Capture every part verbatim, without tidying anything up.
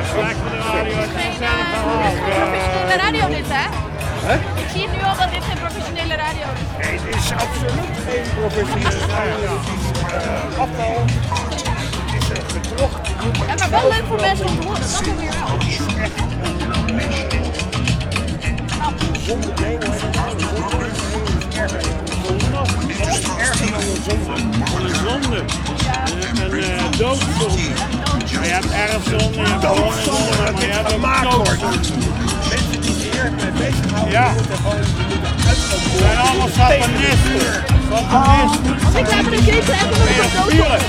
Straks voor de radio, het is een gezellig verhaal. Dit is geen professionele radio dit, hè? Hè? Ik zie nu al dat dit geen professionele radio is. Nee, het is absoluut geen professionele radio. Het is uh, afval. Het is uh, gedrocht. Ja, maar wel leuk voor mensen om te horen, dat doen we hier wel. Het is echt zonder nee, hoor. Zonder nee, het is erger. Het is erger dan een zonde. Van een zonde. Een uh, doodzonde. Maar je hebt erfzonde, je hebt doodzonde, zonde, dat maar je dit hebt ook gemaakt wordt. doodzonde. Mensen die zich erg mee bezighouden, Ja. die moeten gewoon uitkomen. Het zijn allemaal satanisten. Satanisten. Als ik daar met een keetje en dan Ben je dood. spieren?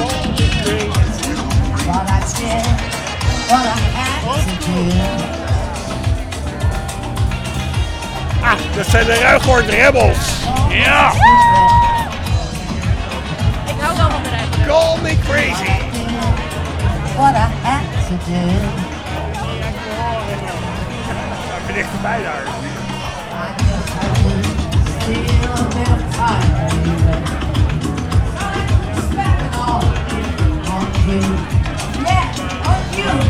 What I said, what I had to do. Ah, dat zijn de Ruigoord Rebels. Ja! Ik hou wel van de rijden. Call me crazy. What I had to do. Even dichterbij daar. I guess I need still a bit of time, baby. Spend it all on you. Yeah, on you.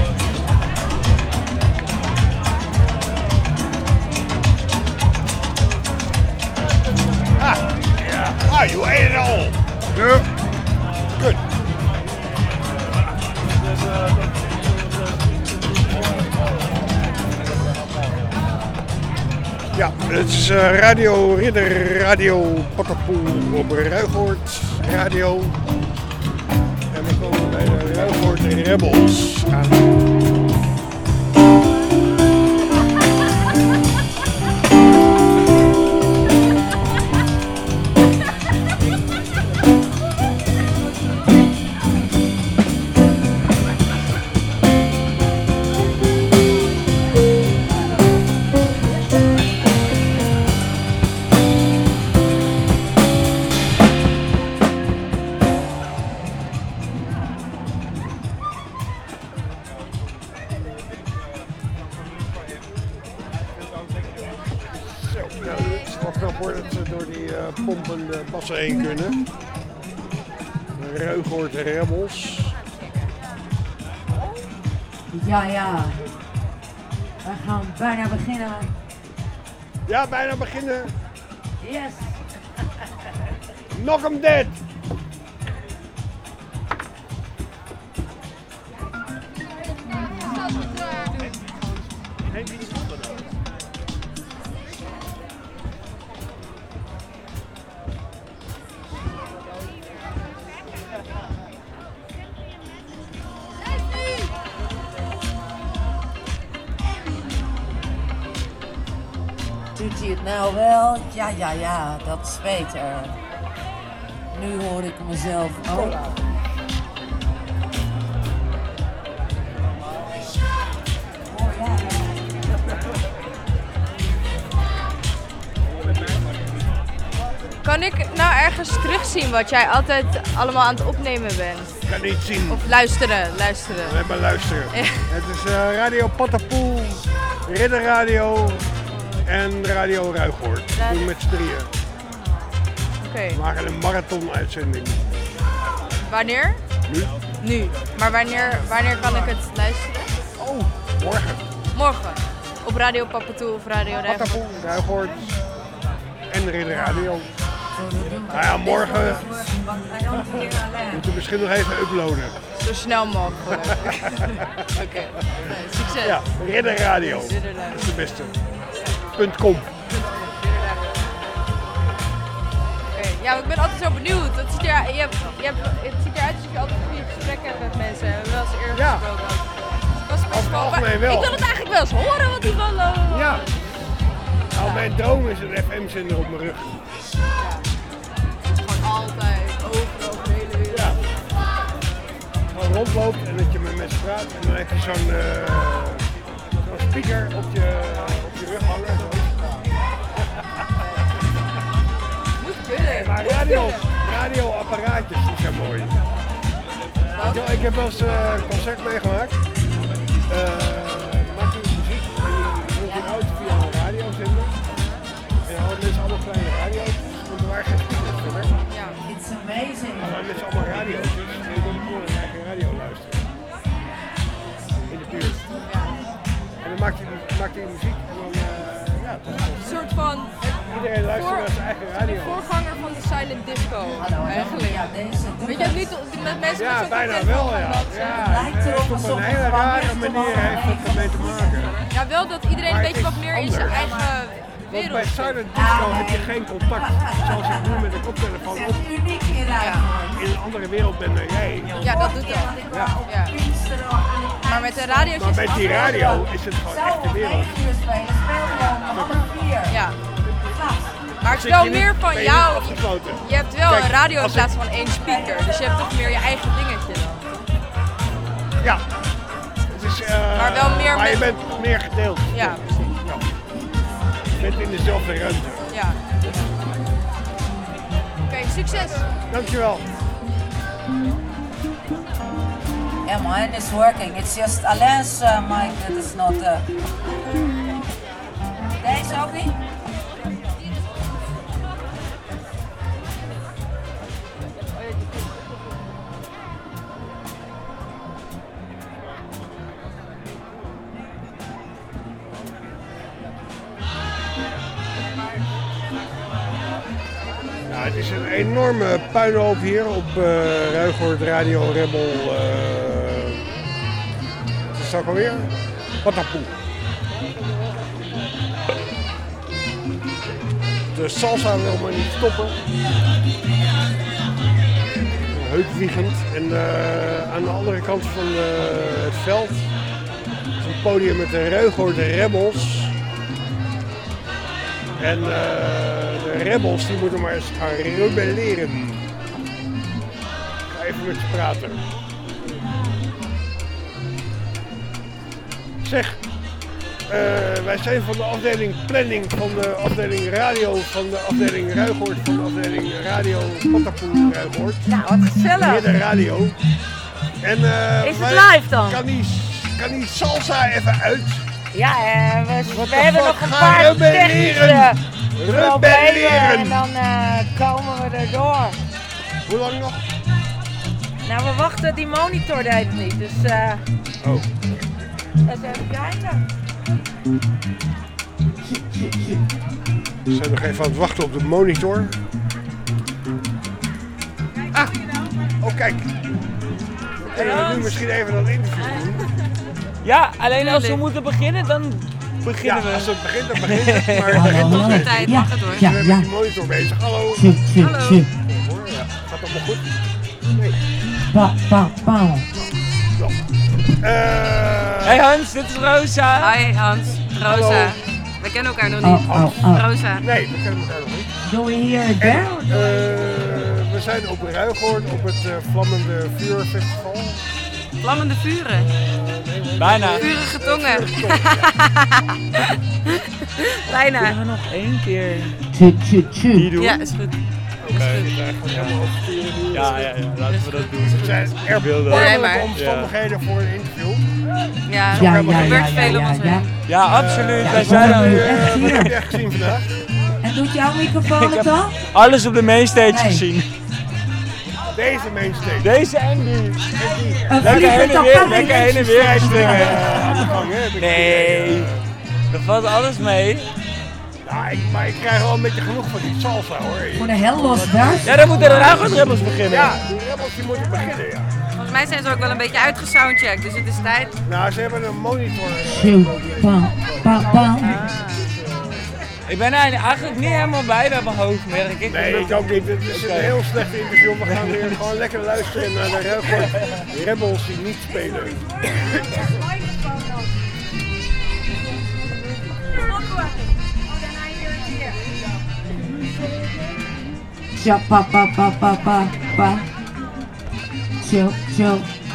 Ah, yeah. Ah, you ate it all. Yeah. Good. Ja, het is uh, Radio Ridder, Radio Patapoel op Ruigoord Radio. En we komen bij de Ruigoord Rebels aan. Voordat ze door die uh, pompende bassen heen kunnen. De Ruigoord Rebels. Ja, ja. We gaan bijna beginnen. Ja, bijna beginnen. Yes. Knock 'em dead. Doet hij het nou wel? Ja, ja, ja, dat is beter. Nu hoor ik mezelf ook. Kan ik nou ergens terugzien wat jij altijd allemaal aan het opnemen bent? Ik kan niet zien. Of luisteren, luisteren. We hebben luisteren. Ja. Het is uh, Radio Patapoel, Ridder Radio en Radio Ruigoord. Radio- Doen met z'n drieën. Oké, We maken een marathon-uitzending. wanneer? Nu? Nu. Maar wanneer, wanneer kan ik het luisteren? Oh, morgen. Morgen. Op Radio Papatoe of Radio Rijnmond. Patapoel, Ruigoord en Ridder Radio. Nou ja, morgen moeten we misschien nog even uploaden. Zo snel mogelijk. Oké, okay. Succes. Ja, Ridder Radio. Ridder Radio. Dat is de beste. .com. Oké, ja, maar ik ben altijd zo benieuwd. Het ziet, er, je hebt, je hebt, het ziet eruit alsof je altijd goede gesprekken hebt met mensen. We hebben wel eens eerder Ja. gesproken. Het was best Over het wel- algemeen maar wel. Ik wil het eigenlijk wel eens horen wat die van uh, Ja. Nou, mijn droom is een F M-zender op mijn rug. gewoon altijd, overal, over de hele wereld. Ja. Gewoon rondloopt en dat je met mensen praat en dan heb je zo'n uh, zo'n speaker op je, op je rug hangen. Zo. Moet kunnen. Maar radio, radioapparaatjes die zijn mooi. Weet je wel, ik heb wel eens uh, een concert meegemaakt. Uh, maakte je muziek en die vroeg je uit via een radiozender. En dan hadden mensen allemaal kleine radio's, want er waren geen speakers verder. Ja. It's amazing. Maar dan met z'n allemaal radio's. En je kon gewoon naar je radio luisteren. In de buurt. dan maakt hij, maakt hij muziek en dan, uh, ja, dat is Een soort van iedereen luistert naar zijn eigen radio. voorganger van de silent disco, eigenlijk. Ja, deze doet Weet je, het. niet met mensen Ja, met zo'n bijna tempo wel, gaan ja. dansen. Ja, lijkt erop op alsof een het hele gewoon rare echt manier gewoon heeft het ermee te maken. Ja, wel dat iedereen Maar een beetje het wat is meer in zijn anders. eigen Want wereld bij zit. silent disco heb je geen contact, zoals ik nu met de koptelefoon op Uniek in in een andere wereld ben dan jij. Ja, dat doet dat. Ja. Ja. Maar met de radio Maar met die radio is het gewoon echt de wereld. Ja. Maar het is Zit wel je meer niet- van ben je niet jou. afgesloten. Je hebt wel Kijk, een radio in als plaats ik- van één speaker. Dus je hebt toch meer je eigen dingetje dan. Ja. Het is, uh, Maar wel meer maar je met- bent meer gedeeld. Ja, precies. Ja. Je bent in dezelfde ruimte. Ja. Oké, succes! Dankjewel. Yeah, mine is working. It's just Alain's uh, mic that is not. Uh... Deze ook niet? Ja, het is een enorme puinhoop hier op uh, Ruigoord Radio Rebel. Uh, wat is dat alweer? Patapoe. De salsa wil maar niet stoppen. Heupwiegend. En uh, aan de andere kant van uh, het veld is een podium met de Ruigoord Rebels. En uh, de rebels die moeten maar eens gaan rebelleren. Ik ga even met ze praten. Zeg, uh, wij zijn van de afdeling planning, van de afdeling radio, van de afdeling Ruigoord, van de afdeling radio Patapoe Ruigoord. Nou, wat gezellig. Midden radio. En, uh, Is het wij- live dan? Kan die, kan die salsa even uit? Ja, eh, we, What we the hebben fuck? nog een Ga paar rebelleren. technische problemen Rebelleren. en dan eh, komen we erdoor. Hoe lang nog? Nou, we wachten, die monitor deed het niet, dus eh Oh. eens even kijken. We zijn nog even aan het wachten op de monitor. Ah, oh kijk. We kunnen nu misschien even dat interview doen. Ja, alleen als we moeten beginnen, dan Ja, beginnen we. als het begint, dan begint het. Maar het begint nog niet. Tijd, mag het hoor. We zijn met die monitor bezig. Hallo. Hallo. Hoor, ja. Gaat allemaal goed? Nee. Pa, pa, pa. Zo. Eh, Hey Hans, dit is Rosa. Hi Hans, Rosa. Hallo. We kennen elkaar nog Oh, niet. oh, oh. Rosa. nee, we kennen elkaar nog niet. Do we hear it En, there? eh, we zijn op Ruigoord op het uh, Vlammende Vuurfestival. Vlammende vuren. Bijna. Vurige tongen. Kunnen Bijna. we nog één keer Tju, tju, tju. die doen? Ja, is goed. Oké, we krijgen helemaal oversturen nu. Ja, ja, ja, laten we dat doen. Het zijn Ik wil dat. Nee, erbarmelijke maar- omstandigheden voor een interview. Ja, Ja, er ja, ja, gebeurt ja, veel om ja, ons ja. heen. Ja, absoluut. Eh, Wij ik zijn hoor er. hem. Eh, Echt wat hier. heb je echt gezien vandaag? En doet jouw microfoon Ik het heb- dan? alles op de mainstage Nee. gezien. Deze mainstage. Deze en die. Een Lekker heen en vliegtuig weer, kan lekker niet heen en weer Eh, springen. aan de gang, hè, heb ik Nee, idee. er valt alles mee. Ja, ik, maar ik krijg wel een beetje genoeg van die salsa hoor. Voor de hel los daar. Ja, dan moeten de Ruigoord beginnen. Ja, die rebels die moeten beginnen, ja. Volgens mij zijn ze ook wel een beetje uitgesoundcheckt, dus het is tijd. Nou, ze hebben een monitor. eh, Tju, pa, pa, pa. Ik ben er eigenlijk niet helemaal bij bij mijn hoofd, merk ik. Nee, ik ook niet. Het is een heel slecht interview. We gaan weer gewoon lekker luisteren naar de Ruigoord rebels die niet spelen. Tja, pa, pa, pa, pa, pa, pa. Tju, tju.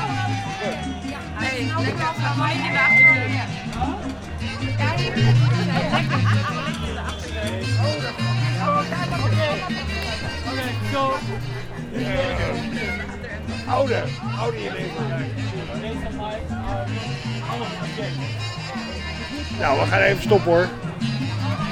Oude, oude je leven. Nou, we gaan even stoppen hoor.